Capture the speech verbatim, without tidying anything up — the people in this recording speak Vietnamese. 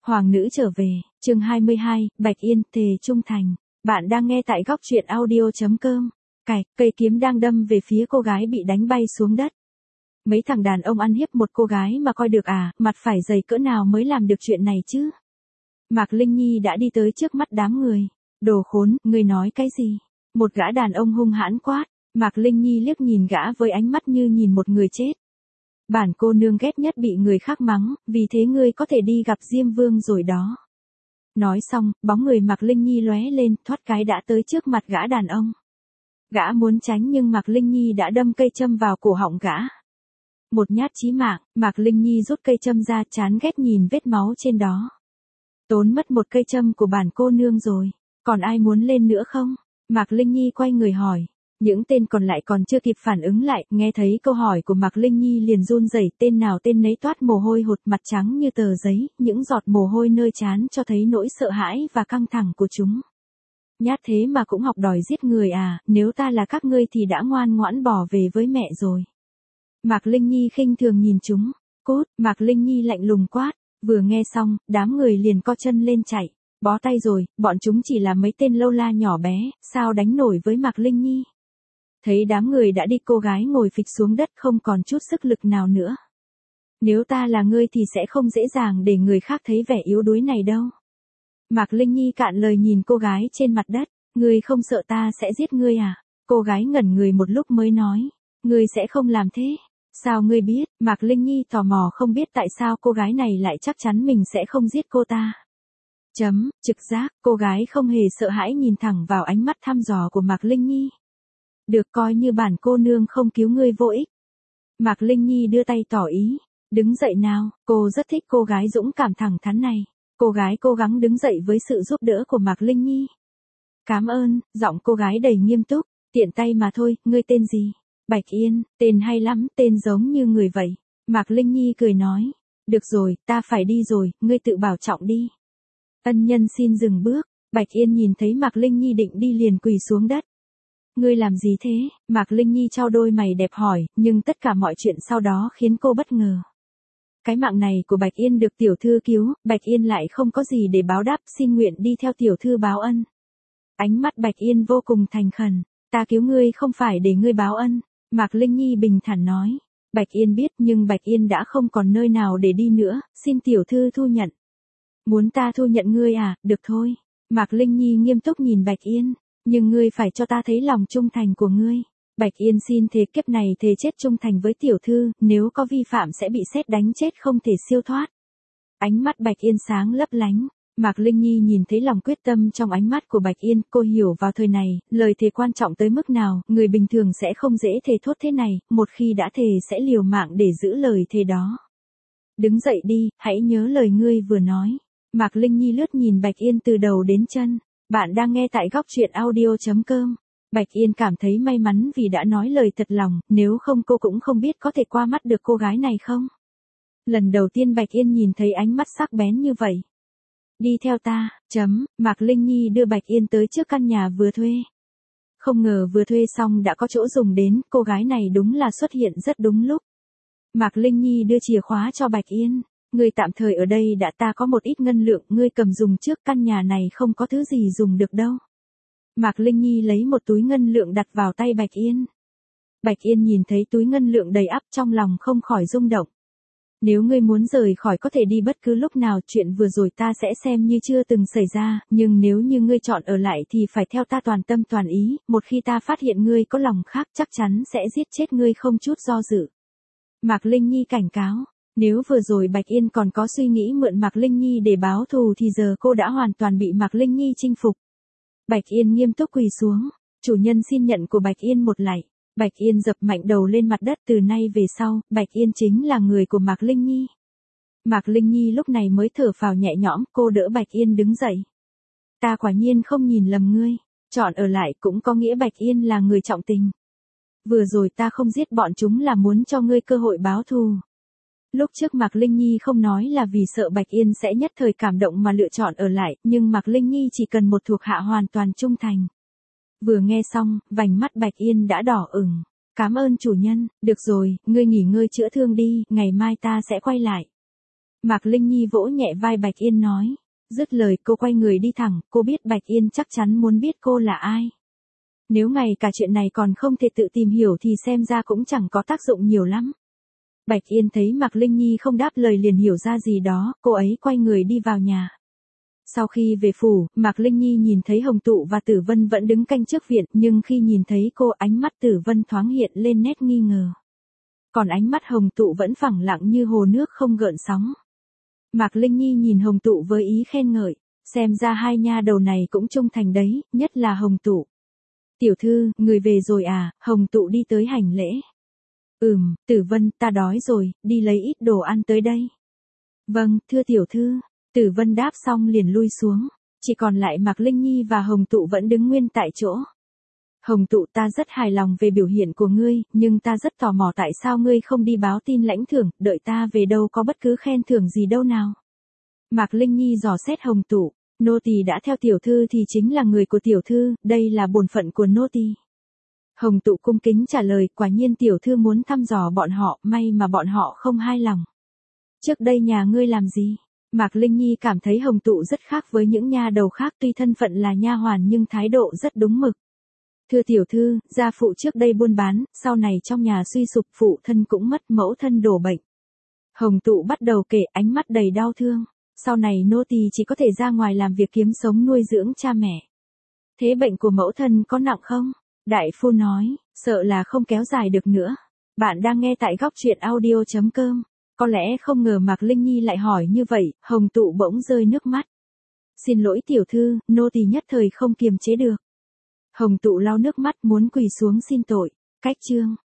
Hoàng nữ trở về, chương hai mươi hai, Bạch Yên, thề trung thành. Bạn đang nghe tại góc truyện audio.com. Cạch, cây kiếm đang đâm về phía cô gái bị đánh bay xuống đất. Mấy thằng đàn ông ăn hiếp một cô gái mà coi được à, mặt phải dày cỡ nào mới làm được chuyện này chứ? Mạc Linh Nhi đã đi tới trước mắt đám người. Đồ khốn, ngươi nói cái gì? Một gã đàn ông hung hãn quát. Mạc Linh Nhi liếc nhìn gã với ánh mắt như nhìn một người chết. Bản cô nương ghét nhất bị người khác mắng, vì thế ngươi có thể đi gặp Diêm Vương rồi đó. Nói xong, bóng người Mạc Linh Nhi lóe lên, thoát cái đã tới trước mặt gã đàn ông. Gã muốn tránh nhưng Mạc Linh Nhi đã đâm cây châm vào cổ họng gã. Một nhát chí mạng, Mạc Linh Nhi rút cây châm ra, chán ghét nhìn vết máu trên đó. Tốn mất một cây châm của bản cô nương rồi, còn ai muốn lên nữa không? Mạc Linh Nhi quay người hỏi. Những tên còn lại còn chưa kịp phản ứng lại, nghe thấy câu hỏi của Mạc Linh Nhi liền run rẩy, tên nào tên nấy toát mồ hôi hột, mặt trắng như tờ giấy, những giọt mồ hôi nơi trán cho thấy nỗi sợ hãi và căng thẳng của chúng. Nhát thế mà cũng học đòi giết người à, nếu ta là các ngươi thì đã ngoan ngoãn bỏ về với mẹ rồi. Mạc Linh Nhi khinh thường nhìn chúng. Cút, Mạc Linh Nhi lạnh lùng quát. Vừa nghe xong, đám người liền co chân lên chạy. Bó tay rồi, bọn chúng chỉ là mấy tên lâu la nhỏ bé, sao đánh nổi với Mạc Linh Nhi. Thấy đám người đã đi, cô gái ngồi phịch xuống đất không còn chút sức lực nào nữa. Nếu ta là ngươi thì sẽ không dễ dàng để người khác thấy vẻ yếu đuối này đâu. Mạc Linh Nhi cạn lời nhìn cô gái trên mặt đất. Ngươi không sợ ta sẽ giết ngươi à? Cô gái ngẩn người một lúc mới nói. Ngươi sẽ không làm thế. Sao ngươi biết? Mạc Linh Nhi tò mò không biết tại sao cô gái này lại chắc chắn mình sẽ không giết cô ta. Chấm, trực giác, cô gái không hề sợ hãi nhìn thẳng vào ánh mắt thăm dò của Mạc Linh Nhi. Được, coi như bản cô nương không cứu ngươi vô ích. Mạc Linh Nhi đưa tay tỏ ý. Đứng dậy nào, cô rất thích cô gái dũng cảm thẳng thắn này. Cô gái cố gắng đứng dậy với sự giúp đỡ của Mạc Linh Nhi. Cảm ơn, giọng cô gái đầy nghiêm túc. Tiện tay mà thôi, ngươi tên gì? Bạch Yên, tên hay lắm, tên giống như người vậy. Mạc Linh Nhi cười nói. Được rồi, ta phải đi rồi, ngươi tự bảo trọng đi. Ân nhân xin dừng bước. Bạch Yên nhìn thấy Mạc Linh Nhi định đi liền quỳ xuống đất. Ngươi làm gì thế? Mạc Linh Nhi trao đôi mày đẹp hỏi, nhưng tất cả mọi chuyện sau đó khiến cô bất ngờ. Cái mạng này của Bạch Yên được tiểu thư cứu, Bạch Yên lại không có gì để báo đáp, xin nguyện đi theo tiểu thư báo ân. Ánh mắt Bạch Yên vô cùng thành khẩn. Ta cứu ngươi không phải để ngươi báo ân. Mạc Linh Nhi bình thản nói. Bạch Yên biết nhưng Bạch Yên đã không còn nơi nào để đi nữa, xin tiểu thư thu nhận. Muốn ta thu nhận ngươi à, được thôi. Mạc Linh Nhi nghiêm túc nhìn Bạch Yên. Nhưng ngươi phải cho ta thấy lòng trung thành của ngươi. Bạch Yên xin thề kiếp này thề chết trung thành với tiểu thư, nếu có vi phạm sẽ bị sét đánh chết không thể siêu thoát. Ánh mắt Bạch Yên sáng lấp lánh. Mạc Linh Nhi nhìn thấy lòng quyết tâm trong ánh mắt của Bạch Yên, cô hiểu vào thời này, lời thề quan trọng tới mức nào, người bình thường sẽ không dễ thề thốt thế này, một khi đã thề sẽ liều mạng để giữ lời thề đó. Đứng dậy đi, hãy nhớ lời ngươi vừa nói. Mạc Linh Nhi lướt nhìn Bạch Yên từ đầu đến chân. Bạn đang nghe tại góc truyện audio.com. Bạch Yên cảm thấy may mắn vì đã nói lời thật lòng, nếu không cô cũng không biết có thể qua mắt được cô gái này không. Lần đầu tiên Bạch Yên nhìn thấy ánh mắt sắc bén như vậy. Đi theo ta, chấm, Mạc Linh Nhi đưa Bạch Yên tới trước căn nhà vừa thuê. Không ngờ vừa thuê xong đã có chỗ dùng đến, cô gái này đúng là xuất hiện rất đúng lúc. Mạc Linh Nhi đưa chìa khóa cho Bạch Yên. Ngươi tạm thời ở đây đã, ta có một ít ngân lượng, ngươi cầm dùng trước, căn nhà này không có thứ gì dùng được đâu. Mạc Linh Nhi lấy một túi ngân lượng đặt vào tay Bạch Yên. Bạch Yên nhìn thấy túi ngân lượng đầy ắp trong lòng không khỏi rung động. Nếu ngươi muốn rời khỏi có thể đi bất cứ lúc nào, chuyện vừa rồi ta sẽ xem như chưa từng xảy ra, nhưng nếu như ngươi chọn ở lại thì phải theo ta toàn tâm toàn ý, một khi ta phát hiện ngươi có lòng khác chắc chắn sẽ giết chết ngươi không chút do dự. Mạc Linh Nhi cảnh cáo. Nếu vừa rồi Bạch Yên còn có suy nghĩ mượn Mạc Linh Nhi để báo thù thì giờ cô đã hoàn toàn bị Mạc Linh Nhi chinh phục. Bạch Yên nghiêm túc quỳ xuống. Chủ nhân xin nhận của Bạch Yên một lạy. Bạch Yên dập mạnh đầu lên mặt đất, từ nay về sau, Bạch Yên chính là người của Mạc Linh Nhi. Mạc Linh Nhi lúc này mới thở phào nhẹ nhõm, cô đỡ Bạch Yên đứng dậy. Ta quả nhiên không nhìn lầm ngươi, chọn ở lại cũng có nghĩa Bạch Yên là người trọng tình. Vừa rồi ta không giết bọn chúng là muốn cho ngươi cơ hội báo thù. Lúc trước Mạc Linh Nhi không nói là vì sợ Bạch Yên sẽ nhất thời cảm động mà lựa chọn ở lại, nhưng Mạc Linh Nhi chỉ cần một thuộc hạ hoàn toàn trung thành. Vừa nghe xong, vành mắt Bạch Yên đã đỏ ửng. Cảm ơn chủ nhân, được rồi, ngươi nghỉ ngơi chữa thương đi, ngày mai ta sẽ quay lại. Mạc Linh Nhi vỗ nhẹ vai Bạch Yên nói. Dứt lời cô quay người đi thẳng, cô biết Bạch Yên chắc chắn muốn biết cô là ai. Nếu ngay cả chuyện này còn không thể tự tìm hiểu thì xem ra cũng chẳng có tác dụng nhiều lắm. Bạch Yên thấy Mạc Linh Nhi không đáp lời liền hiểu ra gì đó, cô ấy quay người đi vào nhà. Sau khi về phủ, Mạc Linh Nhi nhìn thấy Hồng Tụ và Tử Vân vẫn đứng canh trước viện, nhưng khi nhìn thấy cô, ánh mắt Tử Vân thoáng hiện lên nét nghi ngờ. Còn ánh mắt Hồng Tụ vẫn phẳng lặng như hồ nước không gợn sóng. Mạc Linh Nhi nhìn Hồng Tụ với ý khen ngợi, xem ra hai nha đầu này cũng trung thành đấy, nhất là Hồng Tụ. Tiểu thư, người về rồi à? Hồng Tụ đi tới hành lễ. Ừm, Tử Vân, ta đói rồi, đi lấy ít đồ ăn tới đây. Vâng, thưa tiểu thư. Tử Vân đáp xong liền lui xuống, chỉ còn lại Mạc Linh Nhi và Hồng Tụ vẫn đứng nguyên tại chỗ. Hồng Tụ, ta rất hài lòng về biểu hiện của ngươi, nhưng ta rất tò mò tại sao ngươi không đi báo tin lãnh thưởng, đợi ta về đâu có bất cứ khen thưởng gì đâu nào. Mạc Linh Nhi dò xét Hồng Tụ, nô tỳ đã theo tiểu thư thì chính là người của tiểu thư, đây là bổn phận của nô tỳ. Hồng Tụ cung kính trả lời, quả nhiên tiểu thư muốn thăm dò bọn họ, may mà bọn họ không hài lòng. Trước đây nhà ngươi làm gì? Mạc Linh Nhi cảm thấy Hồng Tụ rất khác với những nha đầu khác, tuy thân phận là nha hoàn nhưng thái độ rất đúng mực. Thưa tiểu thư, gia phụ trước đây buôn bán, sau này trong nhà suy sụp, phụ thân cũng mất, mẫu thân đổ bệnh. Hồng Tụ bắt đầu kể, ánh mắt đầy đau thương. Sau này nô tỳ chỉ có thể ra ngoài làm việc kiếm sống nuôi dưỡng cha mẹ. Thế bệnh của mẫu thân có nặng không? Đại phu nói, sợ là không kéo dài được nữa. Bạn đang nghe tại góc truyện audio chấm com. Có lẽ không ngờ Mạc Linh Nhi lại hỏi như vậy, Hồng Tụ bỗng rơi nước mắt. Xin lỗi tiểu thư, nô tỳ nhất thời không kiềm chế được. Hồng Tụ lau nước mắt muốn quỳ xuống xin tội. Cách chương